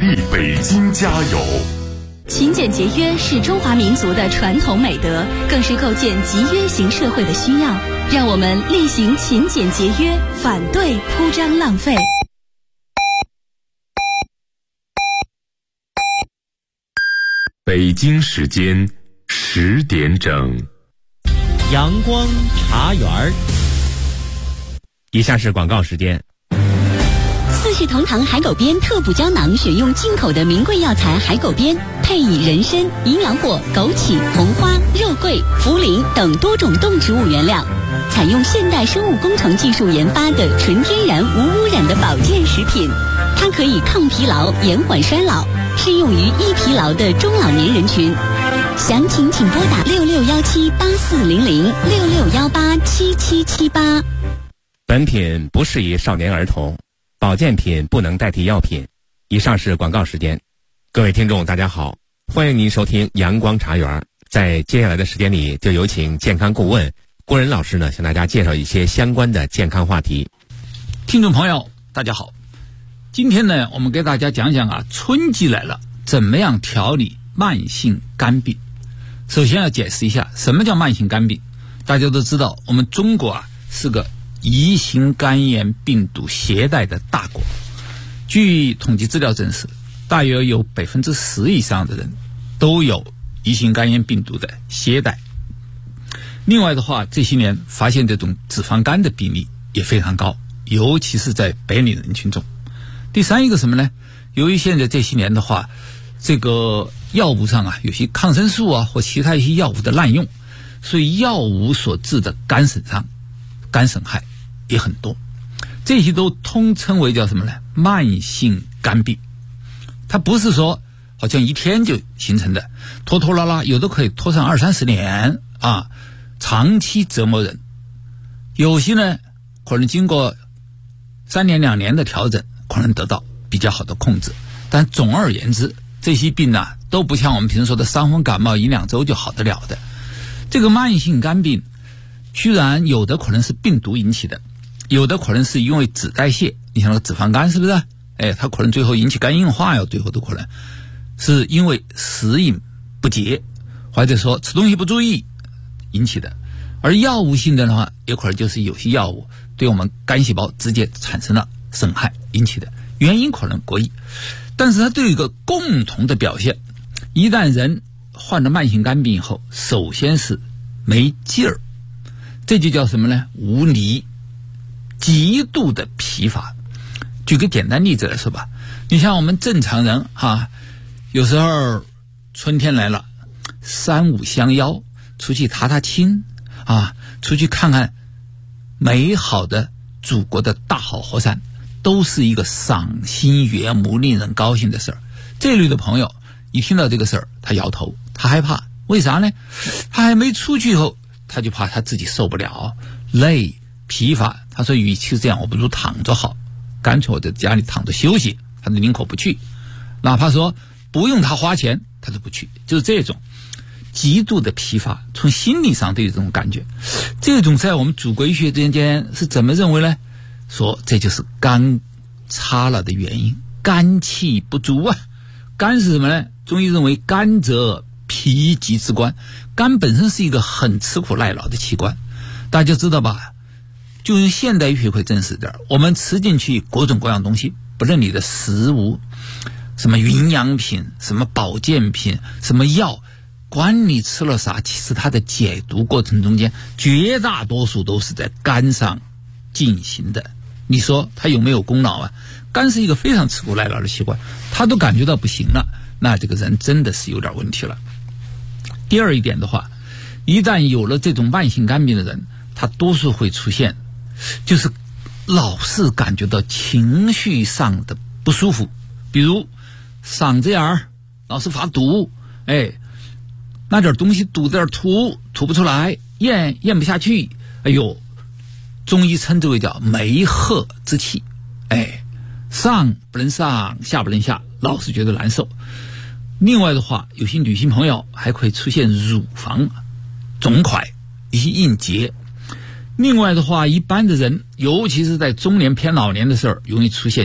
为北京加油。 勤俭节约是中华民族的传统美德，更是构建集约型社会的需要。让我们厉行勤俭节约，反对铺张浪费。 北京时间10点整， 阳光茶园。以下是广告时间。 四世同堂海狗鞭特补胶囊，选用进口的名贵药材海狗鞭，配以人参、营养果、枸杞、红花、肉桂、茯苓等多种动植物原料，采用现代生物工程技术研发的纯天然无污染的保健食品。它可以抗疲劳、延缓衰老，适用于易疲劳的中老年人群。详情请拨打6617840066187778。 本品不适宜少年儿童，保健品不能代替药品。以上是广告时间。各位听众大家好，欢迎您收听阳光茶园。在接下来的时间里，就有请健康顾问郭仁老师呢，向大家介绍一些相关的健康话题。 听众朋友大家好，今天呢，我们给大家讲讲春季来了，怎么样调理慢性肝病。首先要解释一下什么叫慢性肝病。大家都知道，我们中国是个乙型肝炎病毒携带的大国。据统计资料证实，大约有10%以上的人都有乙型肝炎病毒的携带。另外的话，这些年发现这种脂肪肝的比例也非常高，尤其是在白领人群中。第三一个什么呢？由于现在这些年的话，这个药物上有些抗生素或其他一些药物的滥用，所以药物所致的肝损伤、肝损害也很多。这些都通称为叫什么呢？慢性肝病。它不是说好像一天就形成的，拖拖拉拉，有的可以拖上20-30年长期折磨人。有些呢可能经过3年2年的调整，可能得到比较好的控制。但总而言之，这些病都不像我们平时说的伤风感冒1-2周就好得了的。这个慢性肝病居然有的可能是病毒引起的，有的可能是因为脂代谢，你像那个脂肪肝是不是？它可能最后引起肝硬化最后都可能是因为食饮不节，或者说吃东西不注意引起的。而药物性的话，也可能就是有些药物对我们肝细胞直接产生了损害引起的，原因可能各异。但是它都有一个共同的表现，一旦人患了慢性肝病以后，首先是没劲儿，这就叫什么呢？无力，极度的疲乏。举个简单例子来说吧，你像我们正常人有时候春天来了，3、5相邀出去踏踏青出去看看美好的祖国的大好河山，都是一个赏心悦目令人高兴的事儿。这类的朋友一听到这个事儿，他摇头，他害怕。为啥呢？他还没出去以后，他就怕他自己受不了，累疲乏。他说与其这样，我不如躺着好，干脆我在家里躺着休息，他宁可不去。哪怕说不用他花钱，他都不去。就是这种极度的疲乏，从心理上都有这种感觉。这种在我们祖国医学之间是怎么认为呢？说这就是肝差了的原因，肝气不足肝是什么呢？中医认为肝则脾疾之官，肝本身是一个很吃苦耐劳的器官。大家知道吧？就用现代医学会证实的，我们吃进去各种各样东西，不论你的食物，什么营养品，什么保健品，什么药，管你吃了啥，其实它的解毒过程中间绝大多数都是在肝上进行的。你说它有没有功劳肝是一个非常吃苦耐劳的器官，它都感觉到不行了，那这个人真的是有点问题了。第二一点的话，一旦有了这种慢性肝病的人，他多数会出现就是老是感觉到情绪上的不舒服，比如嗓子眼儿老是发堵，那点东西堵在这吐不出来，咽不下去，中医称之为叫梅鹤之气，上不能上，下不能下，老是觉得难受。另外的话，有些女性朋友还会出现乳房肿块，一些硬结。另外的话，一般的人尤其是在中年偏老年的时候，容易出现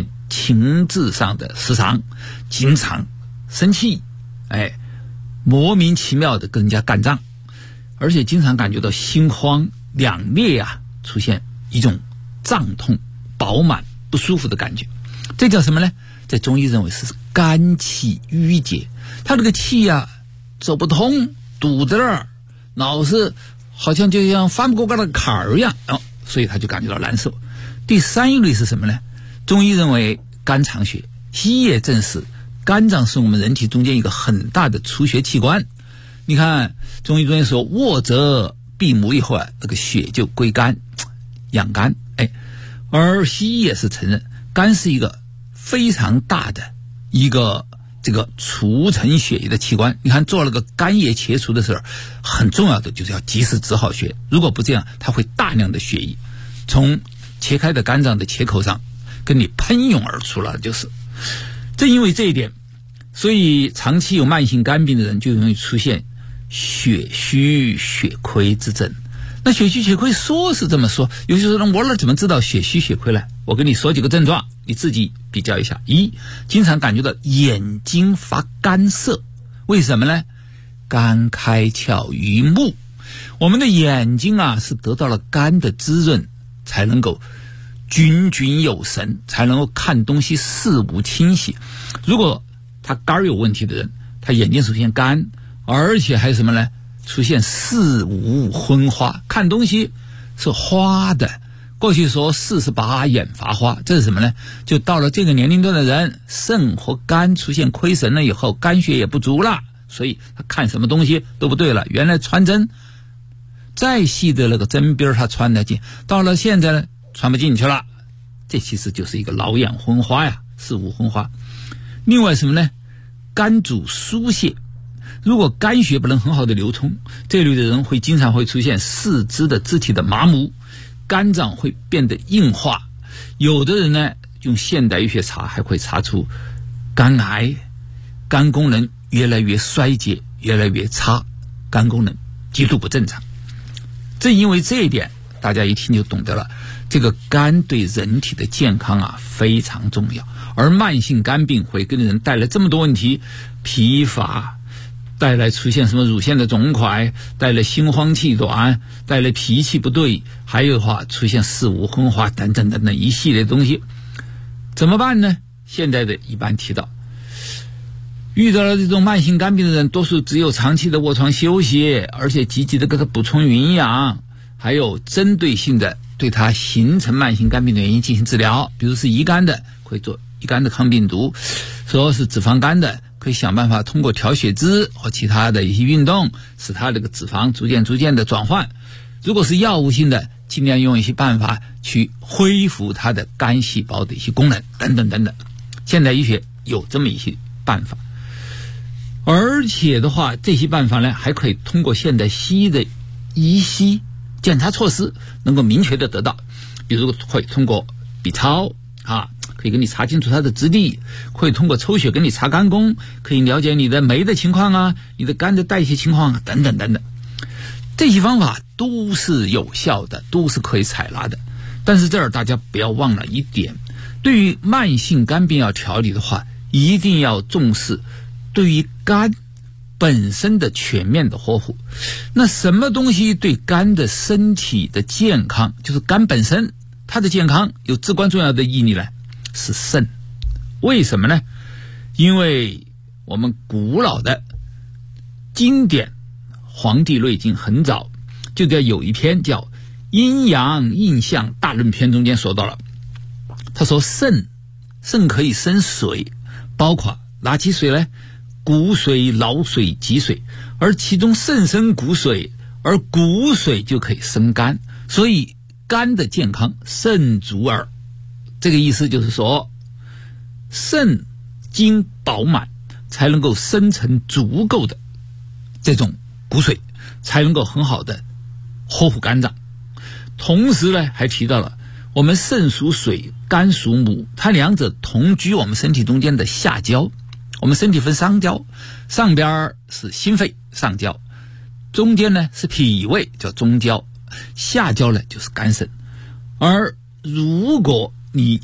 情志上的失常，经常生气，莫名其妙的跟人家干仗，而且经常感觉到心慌两裂啊，出现一种胀痛、饱满、不舒服的感觉。这叫什么呢？在中医认为是肝气郁结，他这个气啊走不通，堵在那儿，老是好像就像翻不过那个坎儿一样，所以他就感觉到难受。第三一类是什么呢？中医认为肝藏血，西医也证实肝脏是我们人体中间一个很大的储血器官。你看中医说卧则闭目以后啊，那个血就归肝养肝，而西医也是承认肝是一个非常大的一个这个储存血液的器官。你看做了个肝叶切除的时候，很重要的就是要及时止好血，如果不这样，它会大量的血液从切开的肝脏的切口上跟你喷涌而出了。就是正因为这一点，所以长期有慢性肝病的人就容易出现血虚血亏之症。那血虚血亏说是这么说，有些人我哪怎么知道血虚血亏呢？我跟你说几个症状，你自己比较一下。一，经常感觉到眼睛发干涩，为什么呢？肝开窍于目，我们的眼睛啊是得到了肝的滋润，才能够炯炯有神，才能够看东西事物清晰。如果他肝有问题的人，他眼睛出现干，而且还有什么呢？出现视物昏花，看东西是花的。过去说48眼发花，这是什么呢？就到了这个年龄段的人，肾和肝出现亏损了以后，肝血也不足了，所以他看什么东西都不对了。原来穿针再细的那个针边他穿得进，到了现在呢穿不进去了，这其实就是一个老眼昏花呀，视物昏花。另外什么呢？肝主疏泄，如果肝血不能很好的流通，这类的人会经常会出现四肢的肢体的麻木，肝脏会变得硬化。有的人呢用现代医学查还会查出肝癌，肝功能越来越衰竭，越来越差，肝功能极度不正常。正因为这一点，大家一听就懂得了，这个肝对人体的健康啊非常重要。而慢性肝病会给人带来这么多问题，疲乏，带来出现什么乳腺的肿块，带来心慌气短，带来脾气不对，还有的话出现视物昏花等等等等一系列东西。怎么办呢？现在的一般提到，遇到了这种慢性肝病的人，多数只有长期的卧床休息，而且积极的给他补充营养，还有针对性的对他形成慢性肝病的原因进行治疗。比如是乙肝的，会做乙肝的抗病毒；说是脂肪肝的，可以想办法通过调血脂和其他的一些运动，使他这个脂肪逐渐的转换。如果是药物性的，尽量用一些办法去恢复他的肝细胞的一些功能等等等等。现代医学有这么一些办法，而且的话，这些办法呢还可以通过现代西医的仪器检查措施能够明确的得到。比如会通过 B 超可以给你查清楚它的质地，可以通过抽血给你查肝功，可以了解你的酶的情况啊，你的肝的代谢情况啊，等等等等。这些方法都是有效的，都是可以采纳的。但是这儿大家不要忘了一点，对于慢性肝病要调理的话，一定要重视对于肝本身的全面的呵护。那什么东西对肝的身体的健康，就是肝本身它的健康有至关重要的意义呢？是肾。为什么呢？因为我们古老的经典《黄帝内经》很早就有一篇叫《阴阳应象大论篇》，中间说到了，他说肾可以生水，包括哪些水呢？骨水、脑水、脊水，而其中肾生骨水，而骨水就可以生肝，所以肝的健康肾足耳。这个意思就是说，肾精饱满，才能够生成足够的这种骨髓，才能够很好的呵护肝脏。同时呢，还提到了我们肾属水，肝属母，它两者同居我们身体中间的下焦。我们身体分三焦，上边是心肺上焦，中间呢是脾胃叫中焦，下焦呢就是肝肾。而如果你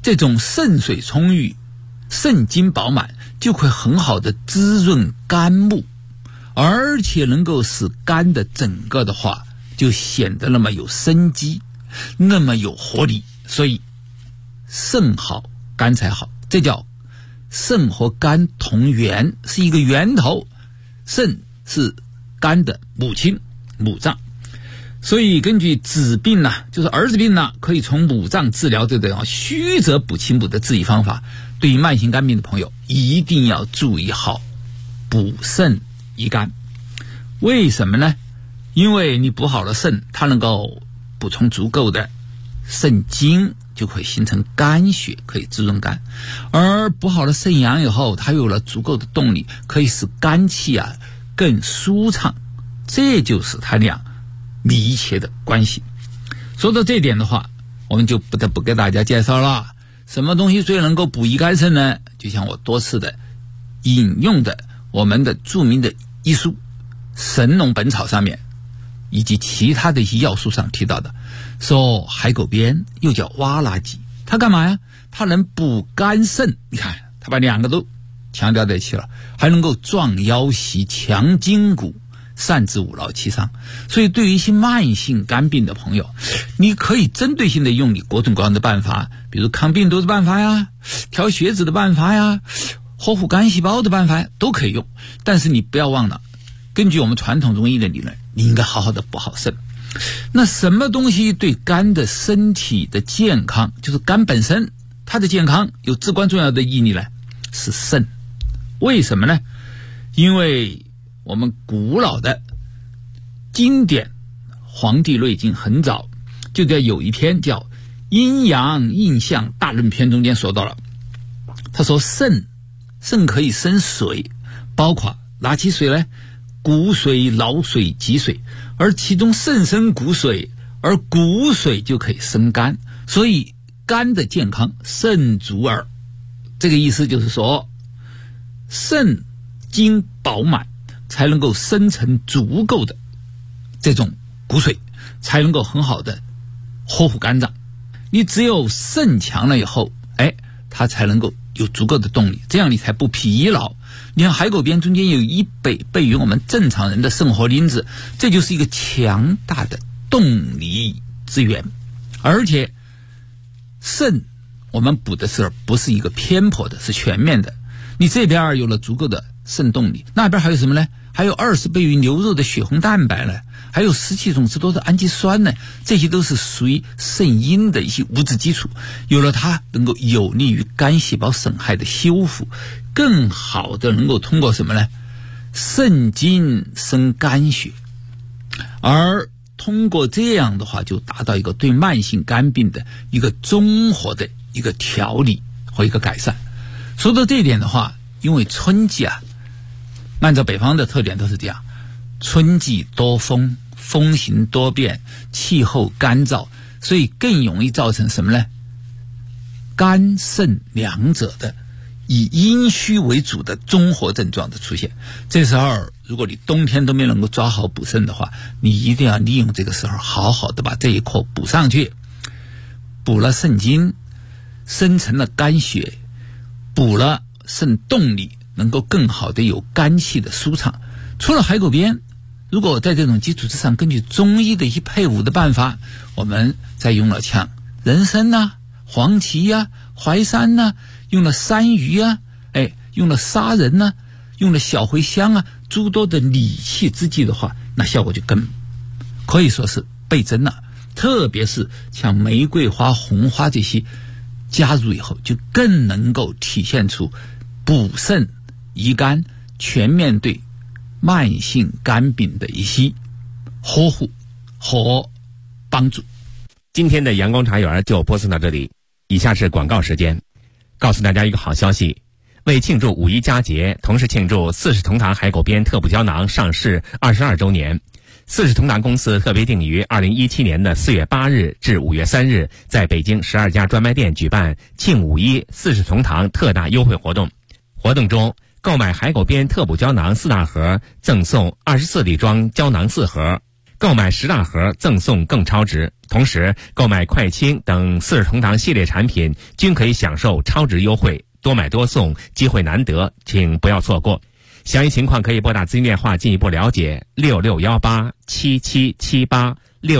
这种肾水充裕、肾精饱满，就会很好的滋润肝木，而且能够使肝的整个的话就显得那么有生机，那么有活力。所以肾好肝才好，这叫肾和肝同源，是一个源头。肾是肝的母亲母脏，所以根据子病呢，就是儿子病呢，可以从母脏治疗这种虚则补其母的治理方法。对于慢性肝病的朋友，一定要注意好补肾益肝。为什么呢？因为你补好了肾，它能够补充足够的肾精，就可以形成肝血，可以滋润肝。而补好了肾阳以后，它有了足够的动力，可以使肝气更舒畅。这就是它俩密切的关系。说到这点的话，我们就不得不给大家介绍了，什么东西最能够补益肝肾呢？就像我多次的引用的我们的著名的医书《神农本草》上面，以及其他的一些药书上提到的，说海狗鞭又叫挖拉鸡，它干嘛呀？它能补肝肾。你看它把两个都强调在一起了，还能够壮腰膝、强筋骨、善治五劳七伤。所以对于一些慢性肝病的朋友，你可以针对性的用你各种各样的办法，比如抗病毒的办法呀，调血脂的办法呀，呵护肝细胞的办法呀，都可以用。但是你不要忘了，根据我们传统中医的理论，你应该好好的补好肾。那什么东西对肝的身体的健康，就是肝本身它的健康有至关重要的意义呢？是肾。为什么呢？因为我们古老的经典《黄帝内经》很早就在有一篇叫《阴阳应象大论篇》中间说到了，他说肾可以生水，包括哪些水呢？骨水、脑水、脊水，而其中肾生骨水，而骨水就可以生肝，所以肝的健康肾足耳。这个意思就是说，肾精饱满，才能够生成足够的这种骨水，才能够很好的呵护肝脏。你只有肾强了以后，它才能够有足够的动力，这样你才不疲劳。你看海狗鞭中间有1倍于我们正常人的生活因子，这就是一个强大的动力之源。而且肾我们补的是不是一个偏颇的，是全面的。你这边有了足够的肾动力，那边还有什么呢？还有20倍于牛肉的血红蛋白呢，还有17种之多的氨基酸呢，这些都是属于肾阴的一些物质基础。有了它，能够有利于肝细胞损害的修复，更好的能够通过什么呢？肾精生肝血，而通过这样的话，就达到一个对慢性肝病的一个综合的一个调理和一个改善。说到这一点的话，因为春季按照北方的特点都是这样，春季多风，风行多变，气候干燥，所以更容易造成什么呢？肝肾两者的以阴虚为主的综合症状的出现。这时候如果你冬天都没能够抓好补肾的话，你一定要利用这个时候好好的把这一课补上去，补了肾精，生成了肝血，补了肾动力，能够更好的有肝气的舒畅。除了海狗鞭，如果在这种基础之上，根据中医的一些配伍的办法，我们再用了像人参黄芪淮山用了山芋用了砂仁用了小茴香诸多的理气之剂的话，那效果就更可以说是倍增了。特别是像玫瑰花、红花这些加入以后，就更能够体现出补肾益肝，全面对慢性肝病的一些呵护和帮助。 今天的阳光茶园就播送到这里，以下是广告时间。告诉大家一个好消息，为庆祝五一佳节，同时庆祝四世同堂海狗鞭特补胶囊上市22周年，四世同堂公司特别定于2017年的4月8日至5月3日，在北京12家专卖店举办庆五一四世同堂特大优惠活动。活动中，购买海狗鞭特补胶囊4大盒，赠送24粒装胶囊4盒。 购买10大盒赠送更超值，同时购买快清等四世同堂系列产品均可以享受超值优惠，多买多送，机会难得，请不要错过。详细情况可以拨打咨询电话进一步了解，66187778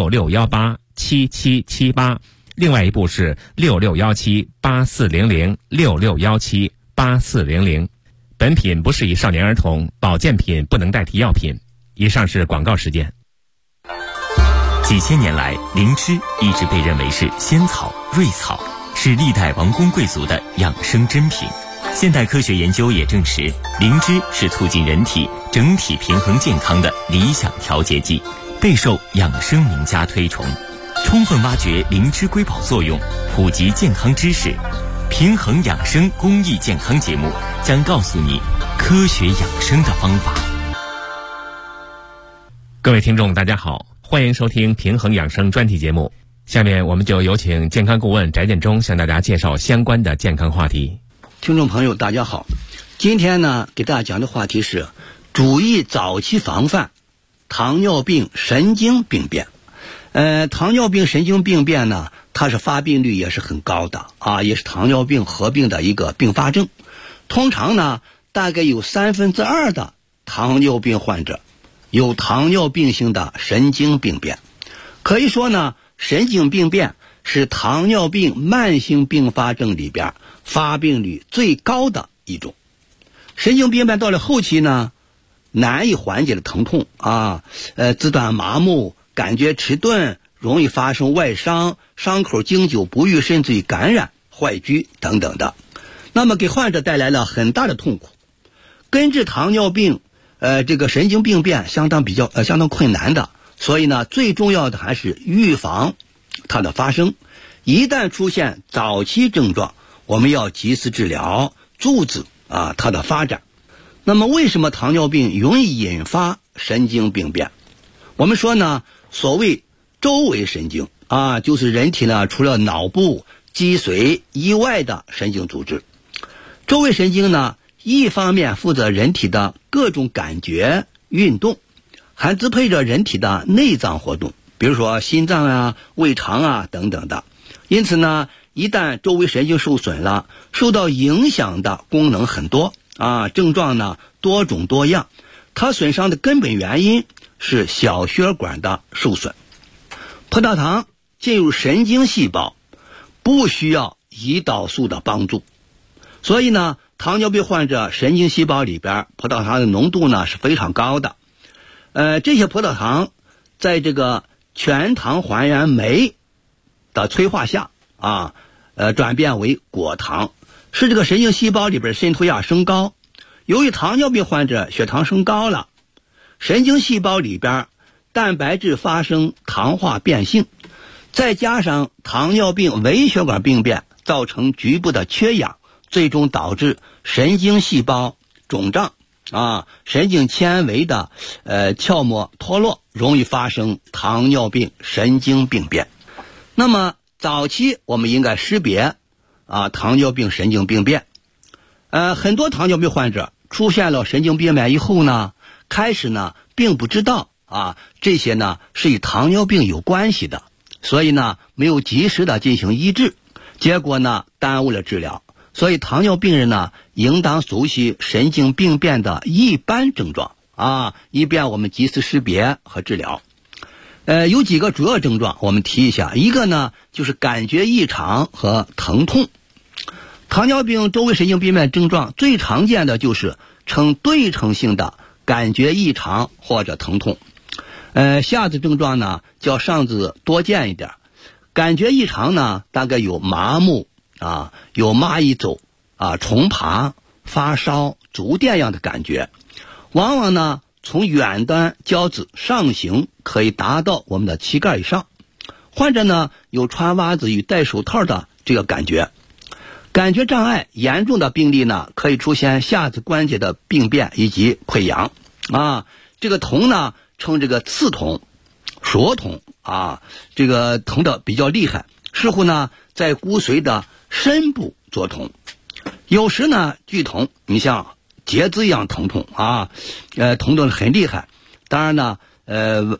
66187778，另外一部是66178400 66178400。本品不适宜少年儿童，保健品不能代替药品。以上是广告时间。 几千年来，灵芝一直被认为是仙草、瑞草，是历代王公贵族的养生珍品。现代科学研究也证实，灵芝是促进人体整体平衡健康的理想调节剂，备受养生名家推崇。充分挖掘灵芝瑰宝作用，普及健康知识，平衡养生公益健康节目将告诉你科学养生的方法。 各位听众大家好，欢迎收听平衡养生专题节目。下面我们就有请健康顾问翟建中向大家介绍相关的健康话题。 听众朋友大家好，今天呢给大家讲的话题是注意早期防范糖尿病神经病变。糖尿病神经病变呢，它是发病率也是很高的也是糖尿病合并的一个并发症。通常呢，大概有2/3的糖尿病患者有糖尿病性的神经病变。可以说呢，神经病变是糖尿病慢性并发症里边发病率最高的一种。神经病变到了后期呢，难以缓解的疼痛肢端麻木，感觉迟钝，容易发生外伤，伤口经久不愈，甚至于感染、坏疽等等的。那么给患者带来了很大的痛苦。根治糖尿病这个神经病变相当困难的，所以呢，最重要的还是预防它的发生。一旦出现早期症状，我们要及时治疗，阻止它的发展。那么为什么糖尿病容易引发神经病变？我们说呢，所谓周围神经就是人体呢除了脑部、脊髓以外的神经组织。周围神经呢，一方面负责人体的各种感觉、运动，还支配着人体的内脏活动，比如说心脏胃肠等等的。因此呢，一旦周围神经受损了，受到影响的功能很多症状呢多种多样。它损伤的根本原因是小血管的受损。葡萄糖进入神经细胞不需要胰岛素的帮助，所以呢，糖尿病患者神经细胞里边葡萄糖的浓度呢是非常高的。这些葡萄糖在这个全糖还原酶的催化下转变为果糖，使这个神经细胞里边渗透压升高。由于糖尿病患者血糖升高了，神经细胞里边蛋白质发生糖化变性，再加上糖尿病微血管病变造成局部的缺氧，最终导致神经细胞肿胀神经纤维的鞘膜脱落，容易发生糖尿病神经病变。那么早期我们应该识别糖尿病神经病变。很多糖尿病患者出现了神经病变以后呢，开始呢并不知道这些呢是与糖尿病有关系的，所以呢没有及时的进行医治，结果呢耽误了治疗。所以糖尿病人呢应当熟悉神经病变的一般症状以便我们及时识别和治疗。有几个主要症状我们提一下。一个呢就是感觉异常和疼痛。糖尿病周围神经病变症状最常见的就是呈对称性的感觉异常或者疼痛。下肢症状呢较上肢多见一点。感觉异常呢大概有麻木有蚂蚁走虫爬、发烧、足电样的感觉，往往呢从远端脚趾上行，可以达到我们的膝盖以上。患者呢有穿袜子与戴手套的这个感觉。感觉障碍严重的病例呢，可以出现下肢关节的病变以及溃疡这个痛呢称这个刺痛、灼痛这个痛的比较厉害，似乎呢在骨髓的深部作痛。有时呢剧痛，你像截肢一样疼痛痛得很厉害。当然呢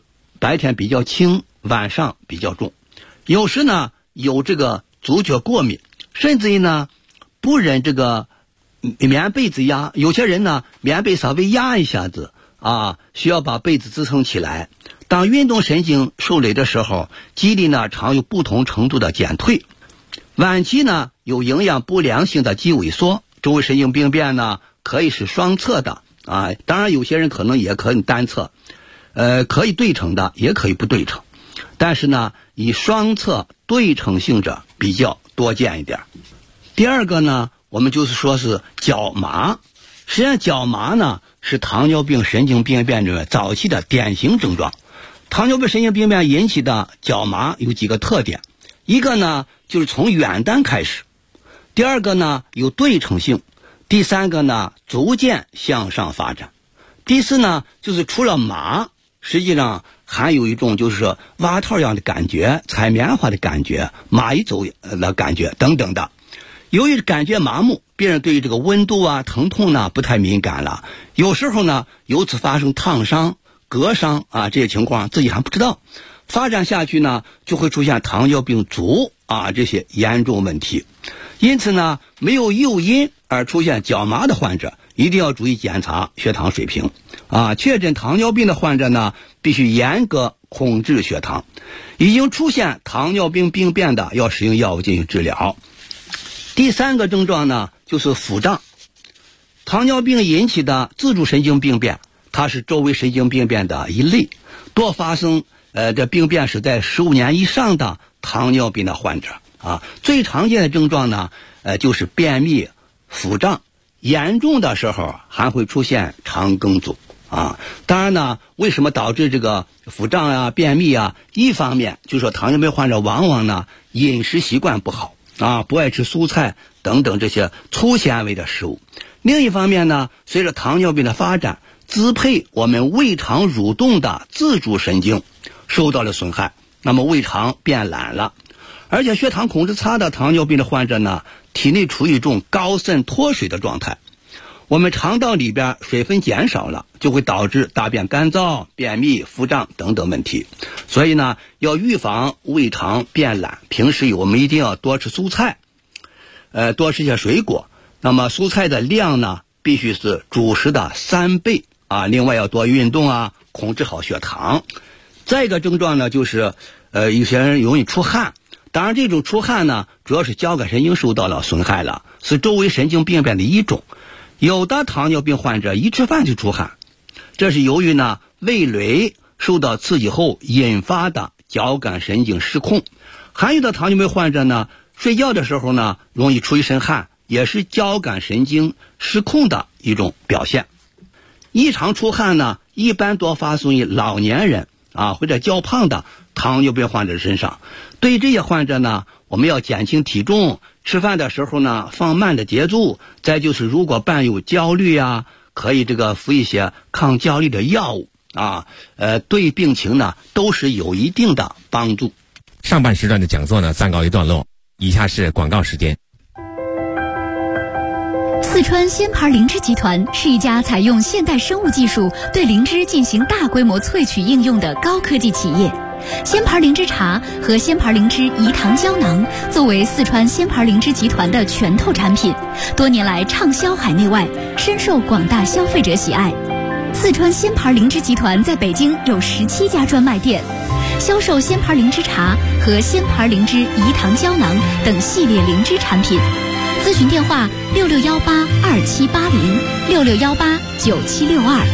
白天比较轻，晚上比较重。有时呢有这个足厥过敏，甚至于呢不忍这个棉被子压，有些人呢棉被稍微压一下子需要把被子支撑起来。当运动神经受累的时候，肌力呢常有不同程度的减退。晚期呢有营养不良性的肌萎缩，周围神经病变呢可以是双侧的当然有些人可能也可以单侧，可以对称的，也可以不对称，但是呢以双侧对称性者比较多见一点。第二个呢，我们就是说是脚麻。实际上脚麻呢是糖尿病神经病变中早期的典型症状。糖尿病神经病变引起的脚麻有几个特点，一个呢就是从远端开始，第二个呢有对称性，第三个呢逐渐向上发展，第四呢就是除了麻，实际上还有一种就是说蛙套一样的感觉，踩棉花的感觉，蚂蚁走的感觉等等的。由于感觉麻木，病人对于这个温度疼痛呢不太敏感了，有时候呢由此发生烫伤、割伤这些情况自己还不知道，发展下去呢就会出现糖尿病足这些严重问题。因此呢没有诱因而出现脚麻的患者一定要注意检查血糖水平确诊糖尿病的患者呢必须严格控制血糖，已经出现糖尿病病变的要使用药物进行治疗。第三个症状呢就是腹胀。糖尿病引起的自主神经病变，它是周围神经病变的一类，多发生这病变是在15年以上的糖尿病的患者最常见的症状呢就是便秘、腹胀，严重的时候还会出现肠梗阻当然呢为什么导致这个腹胀便秘一方面就是说糖尿病患者往往呢饮食习惯不好不爱吃蔬菜等等这些粗纤维的食物。另一方面呢，随着糖尿病的发展，支配我们胃肠蠕动的自主神经受到了损害，那么胃肠变懒了。而且血糖控制差的糖尿病的患者呢，体内处于一种高渗脱水的状态，我们肠道里边水分减少了，就会导致大便干燥、便秘、腹胀等等问题。所以呢要预防胃肠变懒，平时我们一定要多吃蔬菜，多吃些水果。那么蔬菜的量呢必须是主食的3倍另外要多运动控制好血糖。再一个症状呢就是有些人容易出汗，当然这种出汗呢主要是交感神经受到了损害了，是周围神经病变的一种。有的糖尿病患者一吃饭就出汗，这是由于呢味蕾受到刺激后引发的交感神经失控。还有的糖尿病患者呢睡觉的时候呢容易出一身汗，也是交感神经失控的一种表现。异常出汗呢一般多发生于老年人或者较胖的糖尿病患者身上。对于这些患者呢，我们要减轻体重，吃饭的时候呢放慢的节奏，再就是如果伴有焦虑可以服一些抗焦虑的药物对病情呢都是有一定的帮助。 上半时段的讲座呢暂告一段落，以下是广告时间。 四川仙牌灵芝集团是一家采用现代生物技术对灵芝进行大规模萃取应用的高科技企业。仙牌灵芝茶和仙牌灵芝饴糖胶囊作为四川仙牌灵芝集团的拳头产品，多年来畅销海内外，深受广大消费者喜爱。四川仙牌灵芝集团在北京有17家专卖店，销售仙牌灵芝茶和仙牌灵芝饴糖胶囊等系列灵芝产品。咨询电话6618278066189762。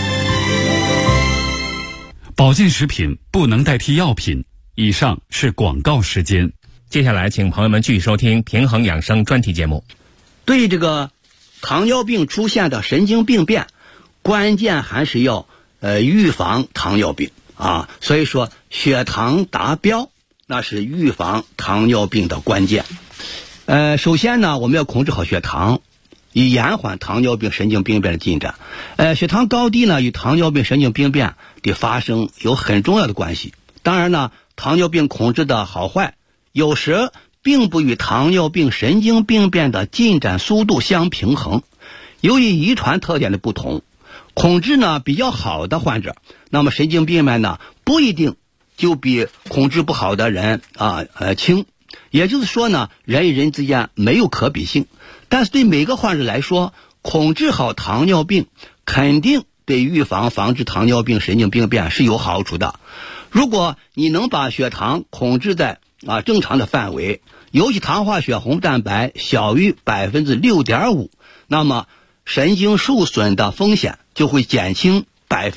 保健食品不能代替药品。以上是广告时间。 接下来请朋友们继续收听平衡养生专题节目。 对这个糖尿病出现的神经病变，关键还是要预防糖尿病所以说血糖达标那是预防糖尿病的关键。首先呢我们要控制好血糖，以延缓糖尿病神经病变的进展。血糖高低呢与糖尿病神经病变的发生有很重要的关系。当然呢糖尿病控制的好坏有时并不与糖尿病神经病变的进展速度相平衡。由于遗传特点的不同， 控制呢比较好的患者，那么神经病变呢不一定就比控制不好的人轻。也就是说呢，人与人之间没有可比性。但是对每个患者来说，控制好糖尿病肯定对预防防治糖尿病神经病变是有好处的。如果你能把血糖控制在正常的范围，尤其糖化血红蛋白小于 6.5%， 那么神经受损的风险就会减轻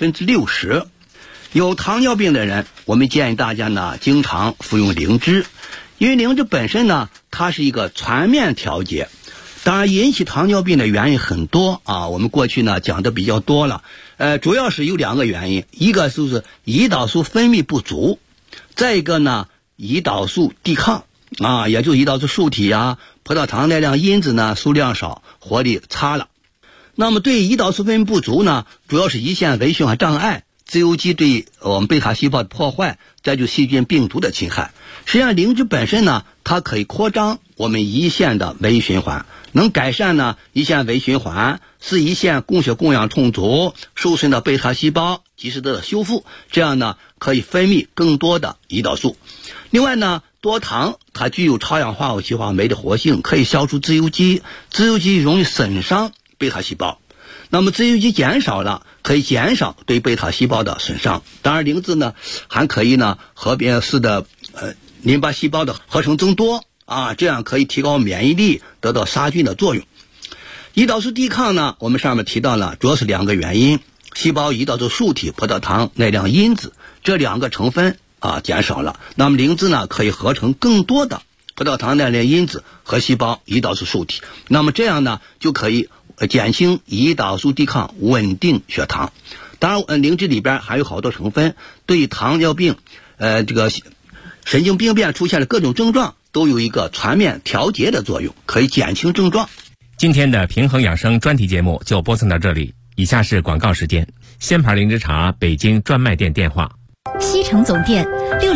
60%。 有糖尿病的人，我们建议大家呢经常服用灵芝，因为灵芝本身呢它是一个全面调节。当然引起糖尿病的原因很多我们过去呢讲的比较多了。主要是有2个原因，一个就是胰岛素分泌不足，再一个呢胰岛素抵抗也就是胰岛素受体葡萄糖耐量因子呢数量少，活力差了。那么对胰岛素分泌不足呢，主要是胰腺微循环障碍、自由基对我们贝塔细胞的破坏，再就细菌病毒的侵害。实际上灵芝本身呢，它可以扩张我们胰腺的微循环，能改善呢胰腺微循环，使胰腺供血供氧充足，受损的贝塔细胞及时的修复，这样呢可以分泌更多的胰岛素。另外呢，多糖它具有超氧化物歧化酶的活性，可以消除自由基，自由基容易损伤贝塔细胞。那么自由基减少了，可以减少对贝塔细胞的损伤。当然灵芝呢还可以呢和别式的淋巴细胞的合成增多这样可以提高免疫力，得到杀菌的作用。胰岛素抵抗呢，我们上面提到了，主要是2个原因：细胞胰岛素受体、葡萄糖耐量因子这2个成分减少了。那么灵芝呢可以合成更多的葡萄糖耐量因子和细胞胰岛素受体，那么这样呢就可以减轻胰岛素抵抗，稳定血糖。当然灵芝里边还有好多成分，对糖尿病这个神经病变出现的各种症状都有一个全面调节的作用，可以减轻症状。 今天的平衡养生专题节目就播送到这里，以下是广告时间。仙牌灵芝茶北京专卖店电话： 西城总店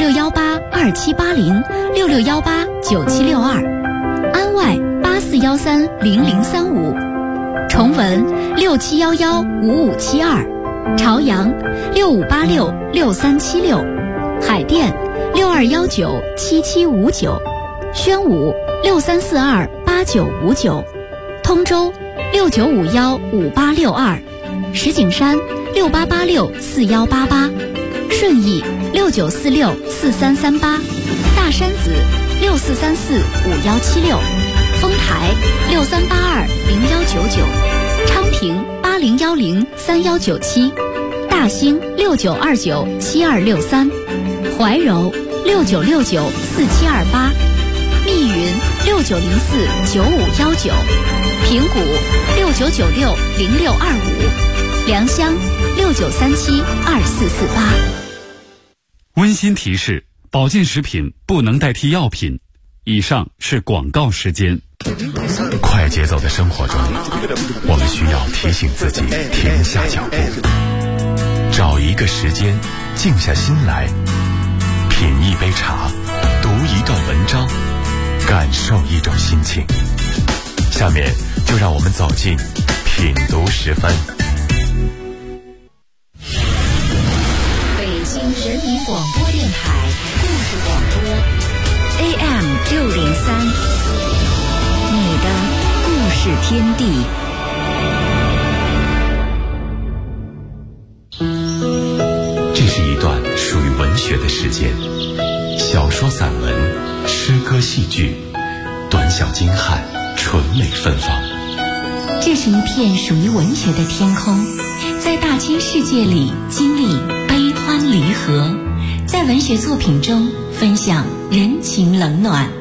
66182780，66189762，安外84130035，崇文67115572，朝阳65866376，海淀62197759，宣武63428959，通州69515862，石景山68864188，顺义69464338，大山子64345176，丰台63820199，昌平80103197，大兴69297263，怀柔69694728，密云69049519，平谷69960625，良乡69372448。 温馨提示：保健食品不能代替药品。以上是广告时间。 快节奏的生活中，我们需要提醒自己停下脚步，找一个时间静下心来，品一杯茶，读一段文章，感受一种心情。下面就让我们走进品读时分。 北京人民广播电台故事广播 AM 603，你的故事天地。 这是一段属于文学的时间，小说、散文、诗歌、戏剧，短小精悍，纯美芬芳。 这是一片属于文学的天空，在大千世界里经历悲欢离合，在文学作品中分享人情冷暖。